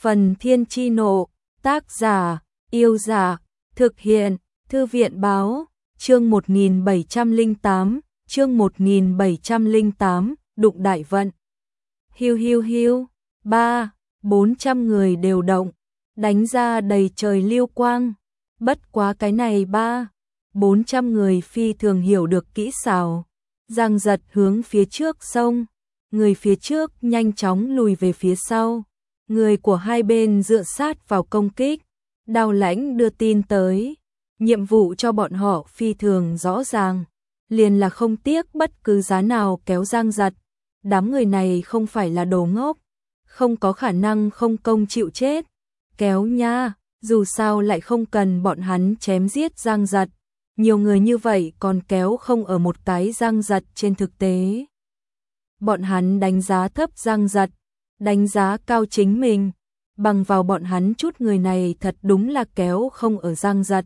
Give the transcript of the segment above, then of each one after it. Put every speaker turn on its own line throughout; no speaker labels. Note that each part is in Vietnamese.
Phần Thiên Chi Nộ, tác giả, Yêu Giả, thực hiện, Thư viện Báo, chương 1708, chương 1708, đụng đại vận. Hiu hiu hiu, 400 người đều động, đánh ra đầy trời lưu quang. Bất quá cái này 400 người phi thường hiểu được kỹ xảo, giằng giật hướng phía trước xông, người phía trước nhanh chóng lùi về phía sau. Người của hai bên dựa sát vào công kích. Đao Lãnh đưa tin tới, nhiệm vụ cho bọn họ phi thường rõ ràng, liền là không tiếc bất cứ giá nào kéo giang giật. Đám người này không phải là đồ ngốc, không có khả năng không công chịu chết. Kéo nha, dù sao lại không cần bọn hắn chém giết giang giật. Nhiều người như vậy còn kéo không ở một cái giang giật. Trên thực tế, bọn hắn đánh giá thấp giang giật, đánh giá cao chính mình, bằng vào bọn hắn chút người này thật đúng là kéo không ở giang giật.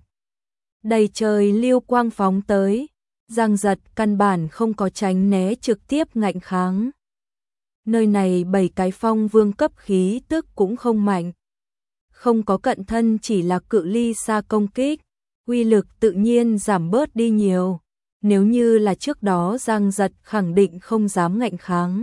Đầy trời lưu quang phóng tới, giang giật căn bản không có tránh né, trực tiếp ngạnh kháng. Nơi này 7 cái phong vương cấp khí tức cũng không mạnh, không có cận thân, chỉ là cự ly xa công kích, uy lực tự nhiên giảm bớt đi nhiều. Nếu như là trước đó giang giật khẳng định không dám ngạnh kháng.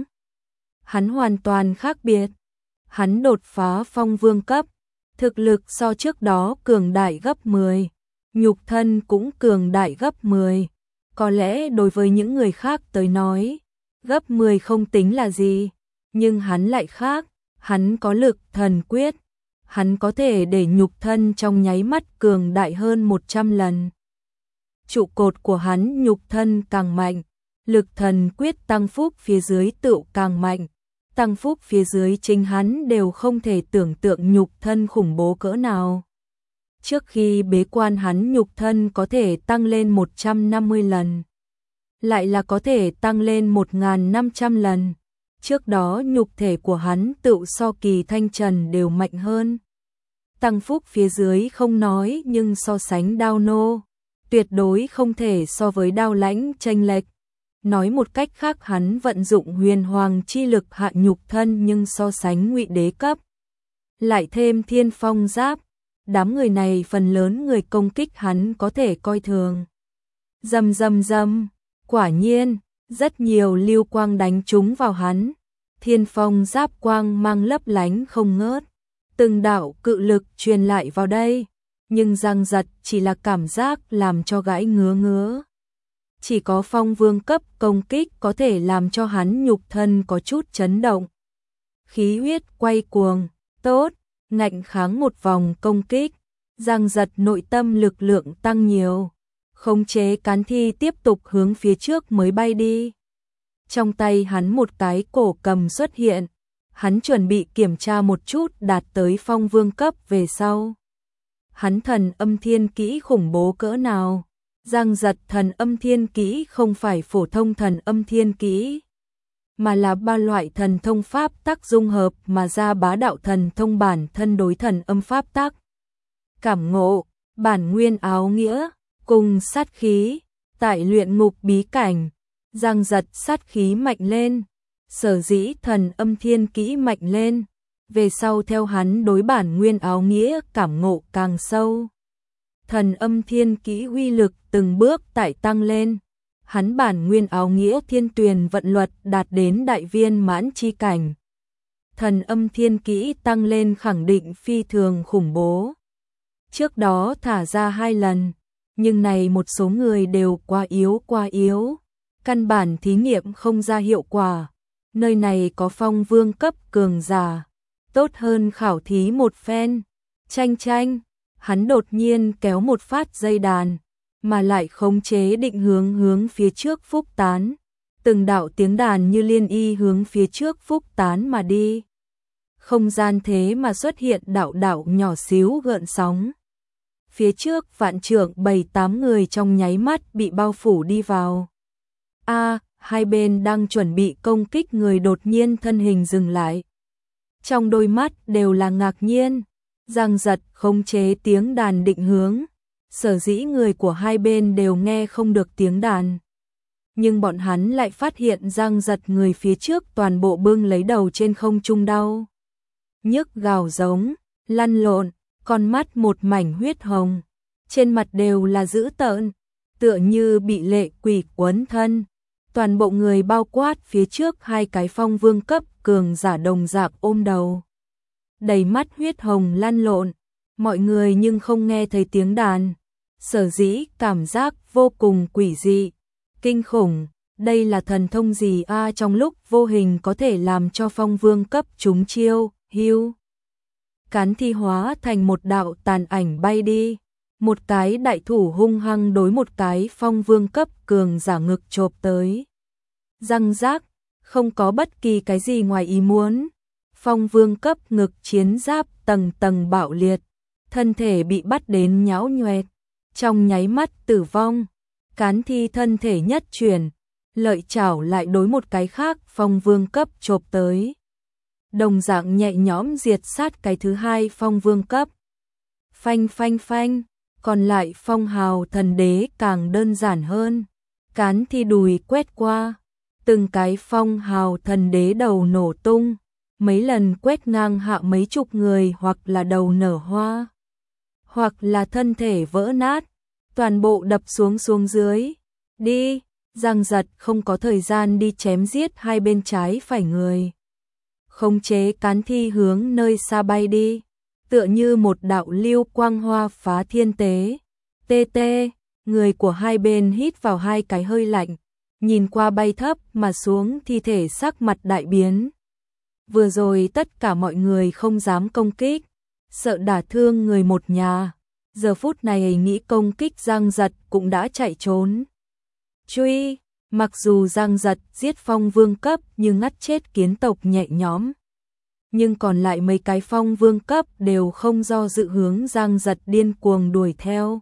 Hắn hoàn toàn khác biệt. Hắn đột phá phong vương cấp, thực lực so trước đó cường đại gấp 10, nhục thân cũng cường đại gấp 10. Có lẽ đối với những người khác tới nói, gấp 10 không tính là gì, nhưng hắn lại khác, hắn có lực thần quyết, hắn có thể để nhục thân trong nháy mắt cường đại hơn 100 lần. Trụ cột của hắn nhục thân càng mạnh, lực thần quyết tăng phúc phía dưới tựu càng mạnh. Tăng phúc phía dưới chính hắn đều không thể tưởng tượng nhục thân khủng bố cỡ nào. Trước khi bế quan hắn nhục thân có thể tăng lên 150 lần, lại là có thể tăng lên 1500 lần. Trước đó nhục thể của hắn tựu so Kỳ Thanh Trần đều mạnh hơn. Tăng phúc phía dưới không nói, nhưng so sánh Đao Nô, tuyệt đối không thể so với Đao Lãnh chênh lệch. Nói một cách khác, hắn vận dụng huyền hoàng chi lực hạ nhục thân, nhưng so sánh Ngụy Đế cấp, lại thêm Thiên Phong giáp, đám người này phần lớn người công kích hắn có thể coi thường. Rầm rầm rầm, quả nhiên, rất nhiều lưu quang đánh trúng vào hắn. Thiên Phong giáp quang mang lấp lánh không ngớt, từng đạo cự lực truyền lại vào đây, nhưng giang giật chỉ là cảm giác làm cho gãi ngứa ngứa. Chỉ có phong vương cấp công kích có thể làm cho hắn nhục thân có chút chấn động. Khí huyết quay cuồng, tốt, ngạnh kháng một vòng công kích, giang giật nội tâm lực lượng tăng nhiều, khống chế cán thi tiếp tục hướng phía trước mới bay đi. Trong tay hắn một cái cổ cầm xuất hiện, hắn chuẩn bị kiểm tra một chút đạt tới phong vương cấp về sau. Hắn thần âm thiên kỹ khủng bố cỡ nào? Giang giật thần âm thiên kỹ không phải phổ thông thần âm thiên kỹ, mà là 3 loại thần thông pháp tắc dung hợp mà ra bá đạo thần thông bản thân đối thần âm pháp tắc. Cảm ngộ, bản nguyên áo nghĩa, cùng sát khí. Tại luyện ngục bí cảnh, giang giật sát khí mạnh lên, sở dĩ thần âm thiên kỹ mạnh lên, về sau theo hắn đối bản nguyên áo nghĩa cảm ngộ càng sâu. Thần âm thiên kỹ uy lực từng bước tại tăng lên, hắn bản nguyên áo nghĩa thiên tuyền vận luật đạt đến đại viên mãn chi cảnh. Thần âm thiên kỹ tăng lên khẳng định phi thường khủng bố. Trước đó thả ra 2 lần, nhưng này một số người đều quá yếu, căn bản thí nghiệm không ra hiệu quả. Nơi này có phong vương cấp cường giả, tốt hơn khảo thí một phen. Tranh, hắn đột nhiên kéo một phát dây đàn, mà lại khống chế định hướng phía trước phúc tán. Từng đạo tiếng đàn như liên y hướng phía trước phúc tán mà đi. Không gian thế mà xuất hiện đạo nhỏ xíu gợn sóng. Phía trước vạn trượng 7-8 người trong nháy mắt bị bao phủ đi vào. Hai bên đang chuẩn bị công kích người đột nhiên thân hình dừng lại. Trong đôi mắt đều là ngạc nhiên. Giang giật khống chế tiếng đàn định hướng, sở dĩ người của hai bên đều nghe không được tiếng đàn. Nhưng bọn hắn lại phát hiện giang giật người phía trước toàn bộ bưng lấy đầu trên không trung đau. nhức gào giống, lăn lộn, con mắt một mảnh huyết hồng, trên mặt đều là dữ tợn, tựa như bị lệ quỷ quấn thân. Toàn bộ người bao quát phía trước hai cái phong vương cấp cường giả đồng dạng ôm đầu. Đầy mắt huyết hồng lăn lộn, mọi người nhưng không nghe thấy tiếng đàn. Sở dĩ cảm giác vô cùng quỷ dị, kinh khủng, đây là thần thông gì a, trong lúc vô hình có thể làm cho phong vương cấp trúng chiêu, hưu. Cán thi hóa thành một đạo tàn ảnh bay đi, một cái đại thủ hung hăng đối một cái phong vương cấp cường giả ngực chộp tới. Răng rác, không có bất kỳ cái gì ngoài ý muốn. Phong vương cấp ngực chiến giáp tầng tầng bạo liệt, thân thể bị bắt đến nhão nhoẹt, trong nháy mắt tử vong. Cán thi thân thể nhất chuyển, lợi chảo lại đối một cái khác phong vương cấp chộp tới. Đồng dạng nhẹ nhõm diệt sát cái thứ hai phong vương cấp. Phanh phanh phanh, còn lại phong hào thần đế càng đơn giản hơn. Cán thi đùi quét qua, từng cái phong hào thần đế đầu nổ tung, mấy lần quét ngang hạ mấy chục người, hoặc là đầu nở hoa, hoặc là thân thể vỡ nát, toàn bộ đập xuống dưới. Đi, Giang Giật không có thời gian đi chém giết hai bên trái phải người. Khống chế cán thi hướng nơi xa bay đi, tựa như một đạo lưu quang hoa phá thiên tế. Tê tê, người của hai bên hít vào hai cái hơi lạnh, nhìn qua bay thấp mà xuống thi thể sắc mặt đại biến. Vừa rồi tất cả mọi người không dám công kích, sợ đả thương người một nhà. Giờ phút này nghĩ công kích Giang Giật cũng đã chạy trốn. Truy, mặc dù Giang Giật giết phong vương cấp nhưng ngắt chết kiến tộc nhẹ nhõm. Nhưng còn lại mấy cái phong vương cấp đều không do dự hướng Giang Giật điên cuồng đuổi theo.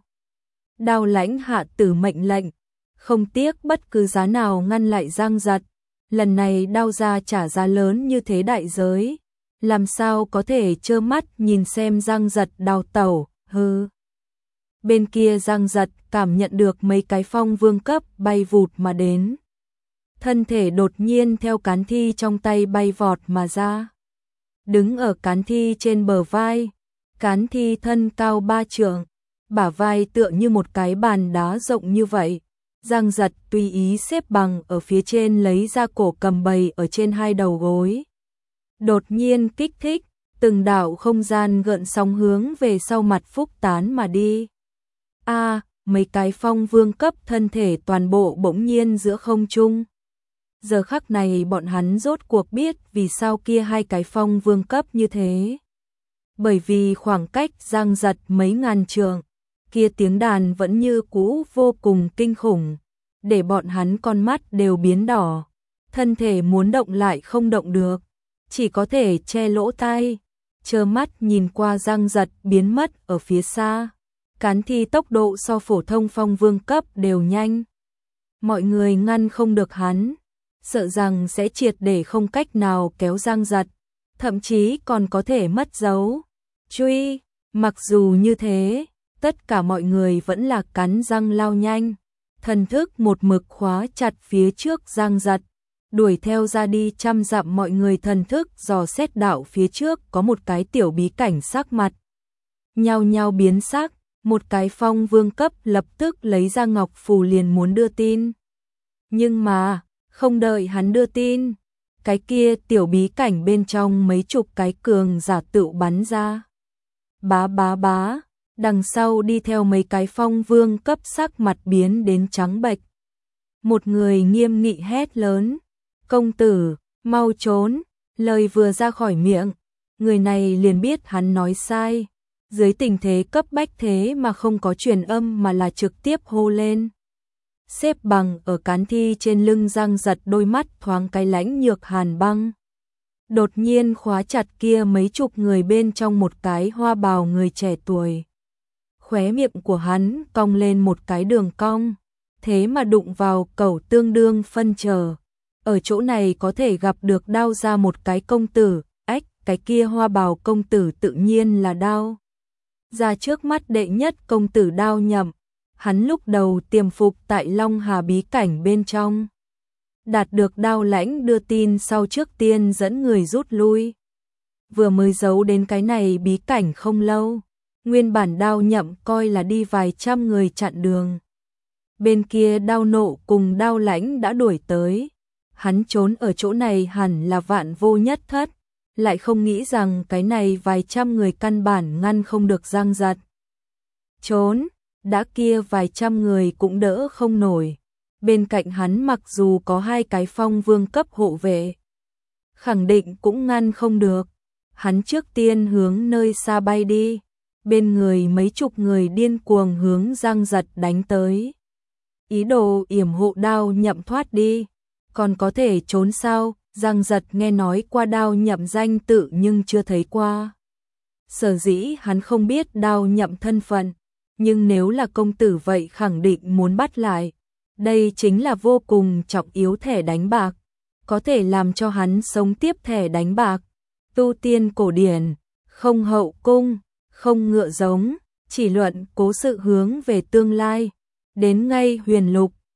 Đao Lãnh hạ tử mệnh lệnh, không tiếc bất cứ giá nào ngăn lại Giang Giật. Lần này đao ra trả giá lớn như thế đại giới, làm sao có thể trơ mắt nhìn xem Giang Giật đào tẩu, hừ. Bên kia Giang Giật cảm nhận được mấy cái phong vương cấp bay vụt mà đến. Thân thể đột nhiên theo cán thi trong tay bay vọt mà ra. Đứng ở cán thi trên bờ vai, cán thi thân cao 3 trượng, bả vai tựa như một cái bàn đá rộng như vậy. Giang Giật tùy ý xếp bằng ở phía trên, lấy ra cổ cầm bày ở trên hai đầu gối. Đột nhiên kích thích, từng đạo không gian gợn sóng hướng về sau mặt phúc tán mà đi. Mấy cái phong vương cấp thân thể toàn bộ bỗng nhiên giữa không trung. Giờ khắc này bọn hắn rốt cuộc biết vì sao kia hai cái phong vương cấp như thế. Bởi vì khoảng cách Giang Giật mấy ngàn trượng, kia tiếng đàn vẫn như cũ vô cùng kinh khủng, để bọn hắn con mắt đều biến đỏ, thân thể muốn động lại không động được, chỉ có thể che lỗ tai, trơ mắt nhìn qua Giang Giật biến mất ở phía xa. Cán thi tốc độ so phổ thông phong vương cấp đều nhanh. Mọi người ngăn không được hắn, sợ rằng sẽ triệt để không cách nào kéo Giang Giật, thậm chí còn có thể mất dấu. Truy, mặc dù như thế, tất cả mọi người vẫn là cắn răng lao nhanh, thần thức một mực khóa chặt phía trước Giang Giật, đuổi theo ra đi trăm dặm. Mọi người thần thức dò xét đạo phía trước có một cái tiểu bí cảnh, sắc mặt nhao nhao biến sắc. Một cái phong vương cấp lập tức lấy ra ngọc phù liền muốn đưa tin. Nhưng mà, không đợi hắn đưa tin, cái kia tiểu bí cảnh bên trong mấy chục cái cường giả tự bắn ra. Bá bá bá, đằng sau đi theo mấy cái phong vương cấp, sắc mặt biến đến trắng bệch. Một người nghiêm nghị hét lớn, công tử, mau trốn. Lời vừa ra khỏi miệng, người này liền biết hắn nói sai. Dưới tình thế cấp bách thế mà không có truyền âm mà là trực tiếp hô lên. Xếp bằng ở cán thi trên lưng Giang Giật, đôi mắt thoáng cái lãnh nhược hàn băng. Đột nhiên khóa chặt kia mấy chục người bên trong một cái hoa bào người trẻ tuổi. Khóe miệng của hắn cong lên một cái đường cong, thế mà đụng vào cẩu tương đương phân trở. Ở chỗ này có thể gặp được đao ra một cái công tử, cái kia hoa bào công tử tự nhiên là đao ra trước mắt đệ nhất công tử Đao Nhậm. Hắn lúc đầu tiềm phục tại Long Hà bí cảnh bên trong, đạt được Đao Lãnh đưa tin sau trước tiên dẫn người rút lui. vừa mới giấu đến cái này bí cảnh không lâu. Nguyên bản Đao Nhậm coi là đi vài trăm người chặn đường. Bên kia Đao Nộ cùng Đao Lãnh đã đuổi tới. Hắn trốn ở chỗ này hẳn là vạn vô nhất thất, lại không nghĩ rằng cái này vài trăm người căn bản ngăn không được Giang Giật. Trốn, đã kia vài trăm người cũng đỡ không nổi. Bên cạnh hắn mặc dù có 2 cái phong vương cấp hộ vệ, khẳng định cũng ngăn không được. Hắn trước tiên hướng nơi xa bay đi, bên người mấy chục người điên cuồng hướng Giang Giật đánh tới. Ý đồ yểm hộ Đao Nhậm thoát đi, còn có thể trốn sao? Giang Giật nghe nói qua Đao Nhậm danh tự nhưng chưa thấy qua. Sở dĩ hắn không biết Đao Nhậm thân phận, nhưng nếu là công tử vậy khẳng định muốn bắt lại. Đây chính là vô cùng trọng yếu thẻ đánh bạc, có thể làm cho hắn sống tiếp thẻ đánh bạc. Tu tiên cổ điển, không hậu cung, không ngựa giống, chỉ luận cố sự hướng về tương lai. Đến ngay huyền lục,